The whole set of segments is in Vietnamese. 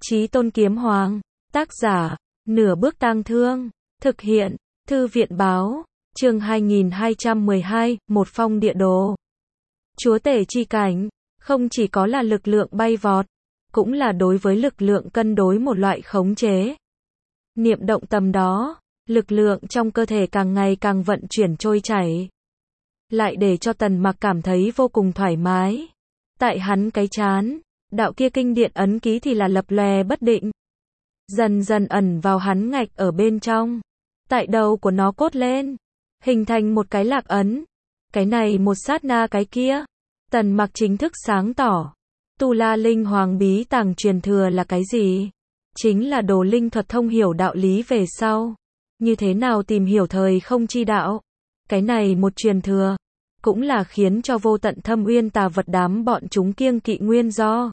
Chí Tôn Kiếm Hoàng, tác giả, Nửa Bước Tang Thương, thực hiện, Thư viện báo, chương 2212, một phong địa đồ. Chúa tể chi cảnh, không chỉ có là lực lượng bay vọt, cũng là đối với lực lượng cân đối một loại khống chế. Niệm động tầm đó, lực lượng trong cơ thể càng ngày càng vận chuyển trôi chảy. Lại để cho Tần Mặc cảm thấy vô cùng thoải mái. Tại hắn cái chán, đạo kia kinh điện ấn ký thì là lập lòe bất định. Dần dần ẩn vào hắn ngạch ở bên trong. Tại đầu của nó cốt lên, hình thành một cái lạc ấn. Cái này một sát na cái kia. Tần Mặc chính thức sáng tỏ. Tu La Linh Hoàng bí tàng truyền thừa là cái gì? Chính là đồ linh thuật thông hiểu đạo lý về sau. Như thế nào tìm hiểu thời không chi đạo? Cái này một truyền thừa, cũng là khiến cho vô tận thâm uyên tà vật đám bọn chúng kiêng kỵ nguyên do.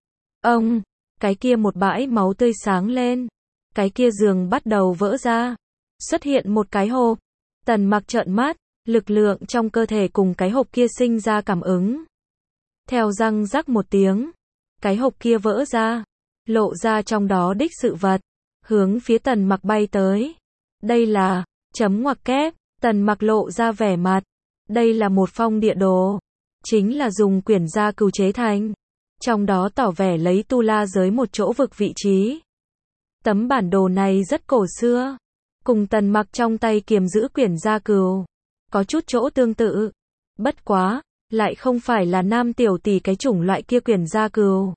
Ông, cái kia một bãi máu tươi sáng lên. Cái kia giường bắt đầu vỡ ra. Xuất hiện một cái hộp. Tần Mặc trợn mắt, lực lượng trong cơ thể cùng cái hộp kia sinh ra cảm ứng. Theo răng rắc một tiếng, cái hộp kia vỡ ra, lộ ra trong đó đích sự vật, hướng phía Tần Mặc bay tới. Đây là, chấm ngoặc kép, Tần Mặc lộ ra vẻ mặt. Đây là một phong địa đồ, chính là dùng quyển gia cừu chế thành. Trong đó tỏ vẻ lấy tu la giới một chỗ vực vị trí. Tấm bản đồ này rất cổ xưa, cùng Tần Mặc trong tay kiềm giữ quyển gia cừu, có chút chỗ tương tự. Bất quá, lại không phải là nam tiểu tỷ cái chủng loại kia quyển gia cừu,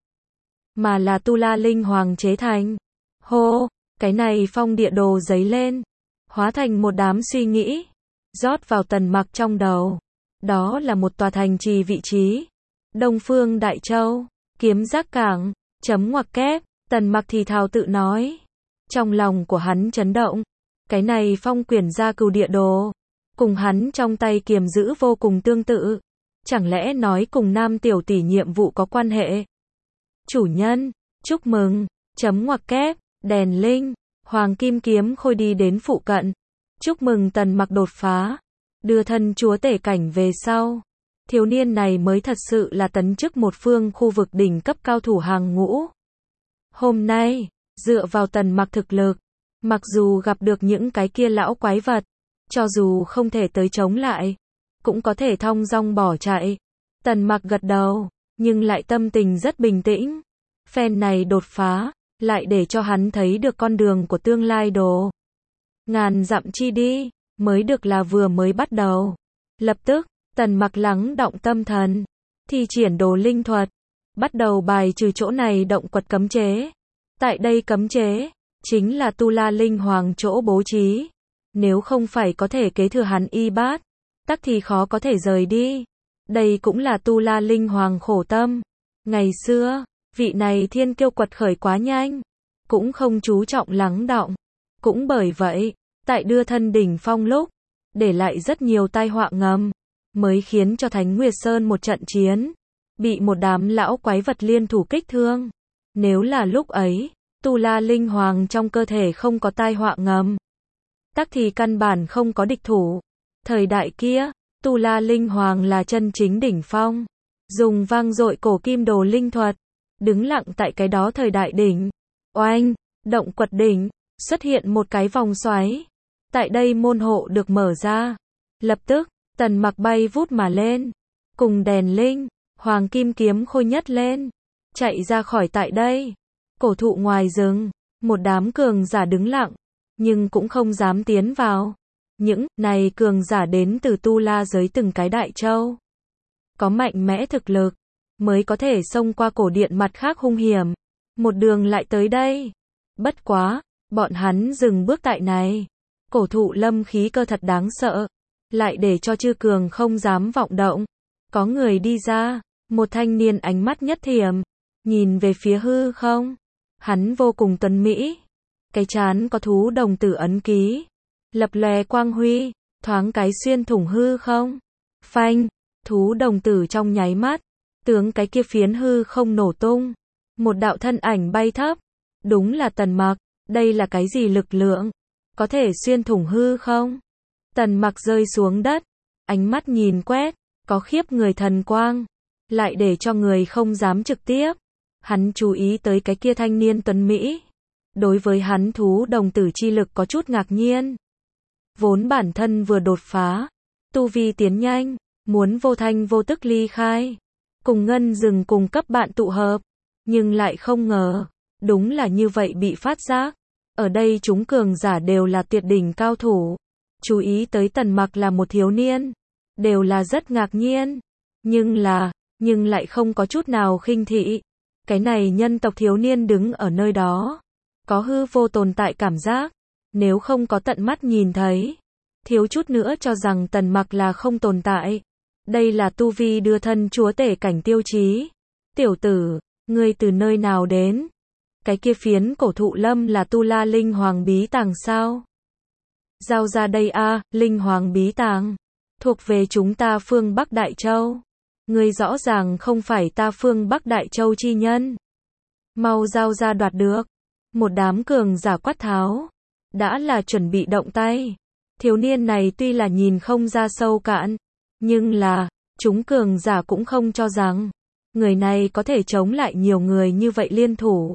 mà là Tu La Linh Hoàng chế thành. Hô, cái này phong địa đồ giấy lên, hóa thành một đám suy nghĩ, rót vào Tần Mặc trong đầu. Đó là một tòa thành trì vị trí. Đông Phương Đại Châu, Kiếm Giác Cảng, chấm ngoặc kép, Tần Mặc thì thào tự nói. Trong lòng của hắn chấn động. Cái này phong quyển gia cừu địa đồ, cùng hắn trong tay kiềm giữ vô cùng tương tự. Chẳng lẽ nói cùng nam tiểu tỷ nhiệm vụ có quan hệ? Chủ nhân, chúc mừng, chấm ngoặc kép, đèn linh, Hoàng Kim Kiếm Khôi đi đến phụ cận. Chúc mừng Tần Mặc đột phá, đưa thân chúa tể cảnh về sau. Thiếu niên này mới thật sự là tấn chức một phương khu vực đỉnh cấp cao thủ hàng ngũ. Hôm nay, dựa vào Tần Mặc thực lực, mặc dù gặp được những cái kia lão quái vật, cho dù không thể tới chống lại, cũng có thể thong dong bỏ chạy. Tần Mặc gật đầu, nhưng lại tâm tình rất bình tĩnh. Phen này đột phá, lại để cho hắn thấy được con đường của tương lai đồ. Ngàn dặm chi đi, mới được là vừa mới bắt đầu. Lập tức, Tần Mặc lắng động tâm thần, thi triển đồ linh thuật, bắt đầu bài trừ chỗ này động quật cấm chế. Tại đây cấm chế, chính là Tu La Linh Hoàng chỗ bố trí. Nếu không phải có thể kế thừa hắn y bát, tắc thì khó có thể rời đi. Đây cũng là Tu La Linh Hoàng khổ tâm. Ngày xưa, vị này thiên kiêu quật khởi quá nhanh, cũng không chú trọng lắng đọng. Cũng bởi vậy, tại đưa thân đỉnh phong lúc, để lại rất nhiều tai họa ngầm, mới khiến cho Thánh Nguyệt Sơn một trận chiến, bị một đám lão quái vật liên thủ kích thương. Nếu là lúc ấy, Tu La Linh Hoàng trong cơ thể không có tai họa ngầm, tắc thì căn bản không có địch thủ. Thời đại kia, Tu La Linh Hoàng là chân chính đỉnh phong, dùng vang dội cổ kim đồ linh thuật, đứng lặng tại cái đó thời đại đỉnh. Oanh, động quật đỉnh, xuất hiện một cái vòng xoáy. Tại đây môn hộ được mở ra. Lập tức, Tần Mặc bay vút mà lên, cùng đèn linh, Hoàng Kim Kiếm Khôi nhất lên, chạy ra khỏi tại đây. Cổ thụ ngoài rừng, một đám cường giả đứng lặng, nhưng cũng không dám tiến vào. Những này cường giả đến từ Tu La giới từng cái đại châu, có mạnh mẽ thực lực, mới có thể xông qua cổ điện mặt khác hung hiểm, một đường lại tới đây. Bất quá, bọn hắn dừng bước tại này. Cổ thụ lâm khí cơ thật đáng sợ, lại để cho chư cường không dám vọng động. Có người đi ra, một thanh niên ánh mắt nhất thiểm, nhìn về phía hư không. Hắn vô cùng tuấn mỹ, cái trán có thú đồng tử ấn ký, lập lòe quang huy, thoáng cái xuyên thủng hư không. Phanh, thú đồng tử trong nháy mắt, tướng cái kia phiến hư không nổ tung. Một đạo thân ảnh bay thấp, đúng là Tần Mặc. Đây là cái gì lực lượng, có thể xuyên thủng hư không? Tần Mặc rơi xuống đất, ánh mắt nhìn quét, có khiếp người thần quang, lại để cho người không dám trực tiếp Hắn chú ý tới cái kia thanh niên tuấn Mỹ. Đối với hắn thú đồng tử chi lực có chút ngạc nhiên. Vốn bản thân vừa đột phá, tu vi tiến nhanh, muốn vô thanh vô tức ly khai, cùng ngân rừng cùng cấp bạn tụ hợp, nhưng lại không ngờ, đúng là như vậy bị phát giác. Ở đây chúng cường giả đều là tuyệt đỉnh cao thủ, chú ý tới Tần Mặc là một thiếu niên, đều là rất ngạc nhiên, nhưng lại không có chút nào khinh thị. Cái này nhân tộc thiếu niên đứng ở nơi đó, có hư vô tồn tại cảm giác, nếu không có tận mắt nhìn thấy, thiếu chút nữa cho rằng Tần Mặc là không tồn tại. Đây là tu vi đưa thân chúa tể cảnh tiêu chí. Tiểu tử, ngươi từ nơi nào đến? Cái kia phiến cổ thụ lâm là Tu La Linh Hoàng bí tàng sao? Giao ra đây a, Linh Hoàng bí tàng, thuộc về chúng ta phương Bắc Đại Châu. Ngươi rõ ràng không phải ta phương Bắc Đại Châu chi nhân. Mau giao ra đoạt được. Một đám cường giả quát tháo. Đã là chuẩn bị động tay. Thiếu niên này tuy là nhìn không ra sâu cạn, nhưng là, chúng cường giả cũng không cho rằng, người này có thể chống lại nhiều người như vậy liên thủ.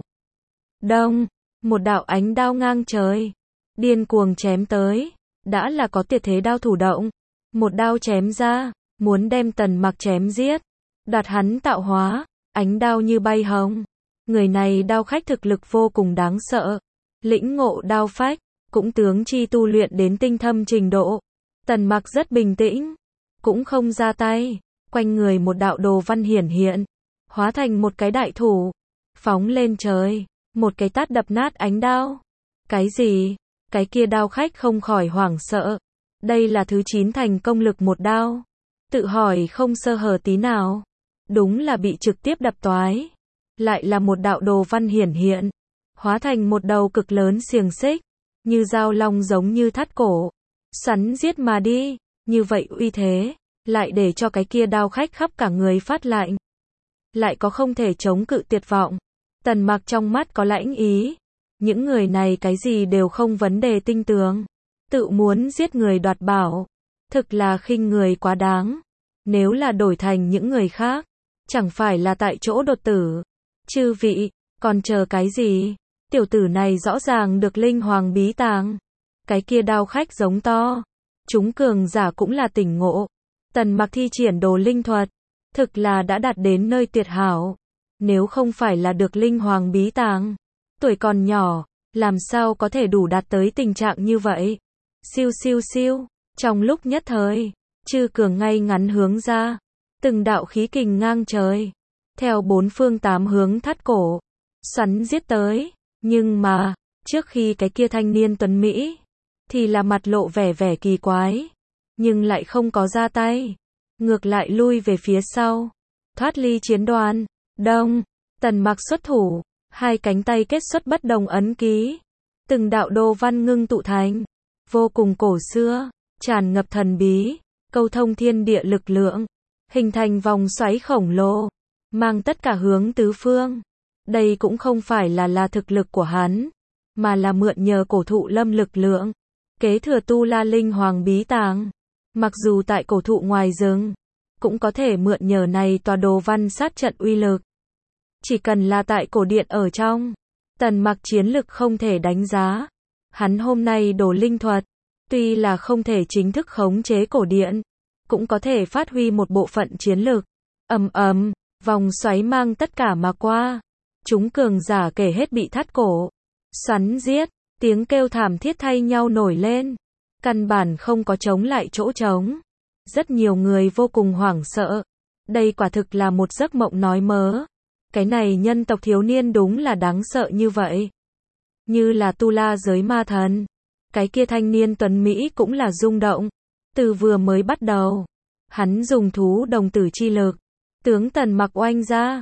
Đông, một đạo ánh đao ngang trời, điên cuồng chém tới, đã là có tuyệt thế đao thủ động. Một đao chém ra, muốn đem Tần Mặc chém giết, đoạt hắn tạo hóa, ánh đao như bay hồng. Người này đao khách thực lực vô cùng đáng sợ, lĩnh ngộ đao phách, cũng tướng chi tu luyện đến tinh thâm trình độ. Tần Mặc rất bình tĩnh, cũng không ra tay, quanh người một đạo đồ văn hiển hiện, hóa thành một cái đại thủ, phóng lên trời, một cái tát đập nát ánh đao. Cái gì? Cái kia đao khách không khỏi hoảng sợ. Đây là thứ 9 thành công lực một đao. Tự hỏi không sơ hở tí nào. Đúng là bị trực tiếp đập toái. Lại là một đạo đồ văn hiển hiện, hóa thành một đầu cực lớn xiềng xích, như dao long giống như thắt cổ, xoắn giết mà đi. Như vậy uy thế, lại để cho cái kia đao khách khắp cả người phát lạnh. Lại có không thể chống cự tuyệt vọng. Tần Mặc trong mắt có lãnh ý. Những người này cái gì đều không vấn đề tinh tường. Tự muốn giết người đoạt bảo. Thực là khinh người quá đáng. Nếu là đổi thành những người khác, chẳng phải là tại chỗ đột tử. Chư vị, còn chờ cái gì? Tiểu tử này rõ ràng được Linh Hoàng bí tàng. Cái kia đao khách giống to. Chúng cường giả cũng là tỉnh ngộ. Tần Mặc thi triển đồ linh thuật, thực là đã đạt đến nơi tuyệt hảo. Nếu không phải là được Linh Hoàng bí tàng, tuổi còn nhỏ, làm sao có thể đủ đạt tới tình trạng như vậy? Siêu siêu siêu, trong lúc nhất thời, chư cường ngay ngắn hướng ra, từng đạo khí kình ngang trời, theo bốn phương tám hướng thắt cổ, xoắn giết tới. Nhưng mà, trước khi cái kia thanh niên tuấn Mỹ, thì là mặt lộ vẻ kỳ quái, nhưng lại không có ra tay, ngược lại lui về phía sau, thoát ly chiến đoàn. Đông, Tần Mặc xuất thủ, hai cánh tay kết xuất bất đồng ấn ký, từng đạo đồ văn ngưng tụ thành, vô cùng cổ xưa, tràn ngập thần bí, câu thông thiên địa lực lượng, hình thành vòng xoáy khổng lồ, mang tất cả hướng tứ phương. Đây cũng không phải là thực lực của hắn, mà là mượn nhờ cổ thụ lâm lực lượng, kế thừa Tu La Linh Hoàng bí tàng. Mặc dù tại cổ thụ ngoài rừng, cũng có thể mượn nhờ này tòa đồ văn sát trận uy lực. Chỉ cần là tại cổ điện ở trong, Tần Mặc chiến lực không thể đánh giá. Hắn hôm nay đồ linh thuật, tuy là không thể chính thức khống chế cổ điện, cũng có thể phát huy một bộ phận chiến lực. Ầm ầm, vòng xoáy mang tất cả mà qua. Chúng cường giả kể hết bị thắt cổ, xoắn giết, tiếng kêu thảm thiết thay nhau nổi lên. Căn bản không có chống lại chỗ trống. Rất nhiều người vô cùng hoảng sợ. Đây quả thực là một giấc mộng nói mớ. Cái này nhân tộc thiếu niên đúng là đáng sợ như vậy. Như là Tu La giới ma thần. Cái kia thanh niên tuấn Mỹ cũng là rung động. Từ vừa mới bắt đầu, hắn dùng thú đồng tử chi lực, tướng Tần Mặc oanh ra.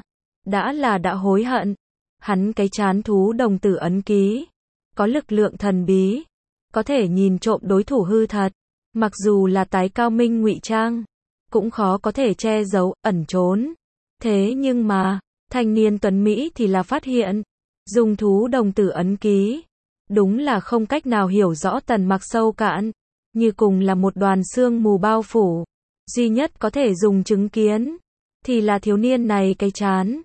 Đã hối hận. Hắn cái chán thú đồng tử ấn ký, có lực lượng thần bí, có thể nhìn trộm đối thủ hư thật. Mặc dù là tái cao minh ngụy trang, cũng khó có thể che giấu, ẩn trốn. Thế nhưng mà, thanh niên tuấn Mỹ thì là phát hiện, dùng thú đồng tử ấn ký, đúng là không cách nào hiểu rõ Tần Mặc sâu cạn, như cùng là một đoàn sương mù bao phủ. Duy nhất có thể dùng chứng kiến, thì là thiếu niên này cái chán,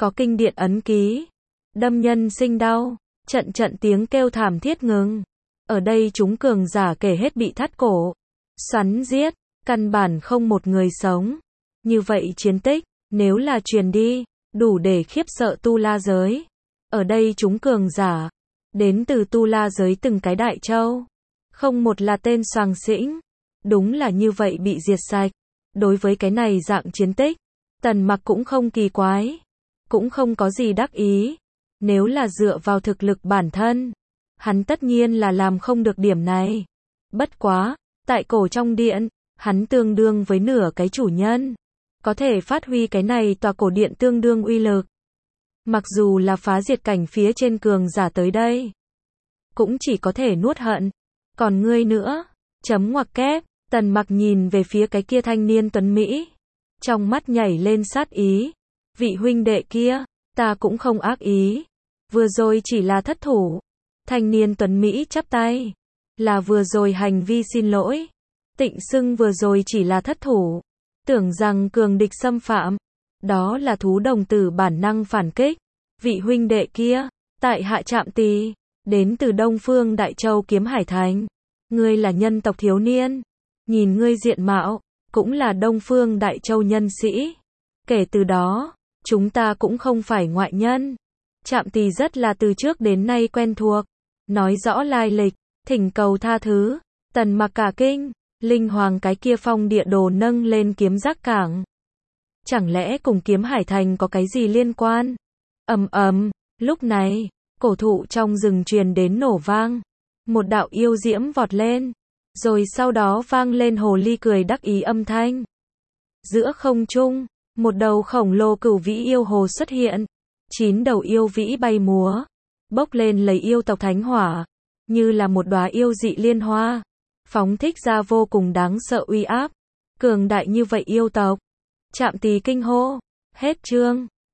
có kinh điện ấn ký, đâm nhân sinh đau, trận trận tiếng kêu thảm thiết ngừng. Ở đây chúng cường giả kể hết bị thắt cổ, xoắn giết, căn bản không một người sống. Như vậy chiến tích, nếu là truyền đi, đủ để khiếp sợ Tu La giới. Ở đây chúng cường giả, đến từ Tu La giới từng cái đại châu, không một là tên soàng xĩnh. Đúng là như vậy bị diệt sạch. Đối với cái này dạng chiến tích, Tần Mặc cũng không kỳ quái, cũng không có gì đắc ý. Nếu là dựa vào thực lực bản thân, hắn tất nhiên là làm không được điểm này. Bất quá, tại cổ trong điện, hắn tương đương với nửa cái chủ nhân, có thể phát huy cái này tòa cổ điện tương đương uy lực. Mặc dù là phá diệt cảnh phía trên cường giả tới đây, cũng chỉ có thể nuốt hận. Còn ngươi nữa, chấm ngoặc kép, Tần Mặc nhìn về phía cái kia thanh niên tuấn Mỹ, trong mắt nhảy lên sát ý. Vị huynh đệ kia, ta cũng không ác ý, vừa rồi chỉ là thất thủ. Thanh niên tuấn Mỹ chắp tay, là vừa rồi hành vi xin lỗi. Tịnh xưng vừa rồi chỉ là thất thủ, tưởng rằng cường địch xâm phạm, đó là thú đồng tử bản năng phản kích. Vị huynh đệ kia, tại hạ Trạm Tỳ, đến từ Đông Phương Đại Châu Kiếm Hải Thành. Ngươi là nhân tộc thiếu niên, nhìn ngươi diện mạo, cũng là Đông Phương Đại Châu nhân sĩ. Kể từ đó, chúng ta cũng không phải ngoại nhân. Trạm Tỳ rất là từ trước đến nay quen thuộc, nói rõ lai lịch, thỉnh cầu tha thứ. Tần Mặc cả kinh, linh hoàng cái kia phong địa đồ nâng lên kiếm giác cảng. Chẳng lẽ cùng Kiếm Hải Thành có cái gì liên quan? Ầm ầm, lúc này, cổ thụ trong rừng truyền đến nổ vang. Một đạo yêu diễm vọt lên, rồi sau đó vang lên hồ ly cười đắc ý âm thanh. Giữa không trung, một đầu khổng lồ cửu vĩ yêu hồ xuất hiện. 9 đầu yêu vĩ bay múa, bốc lên lấy yêu tộc thánh hỏa, như là một đóa yêu dị liên hoa, phóng thích ra vô cùng đáng sợ uy áp. Cường đại như vậy yêu tộc. Trạm Tỳ kinh hô. Hết chương.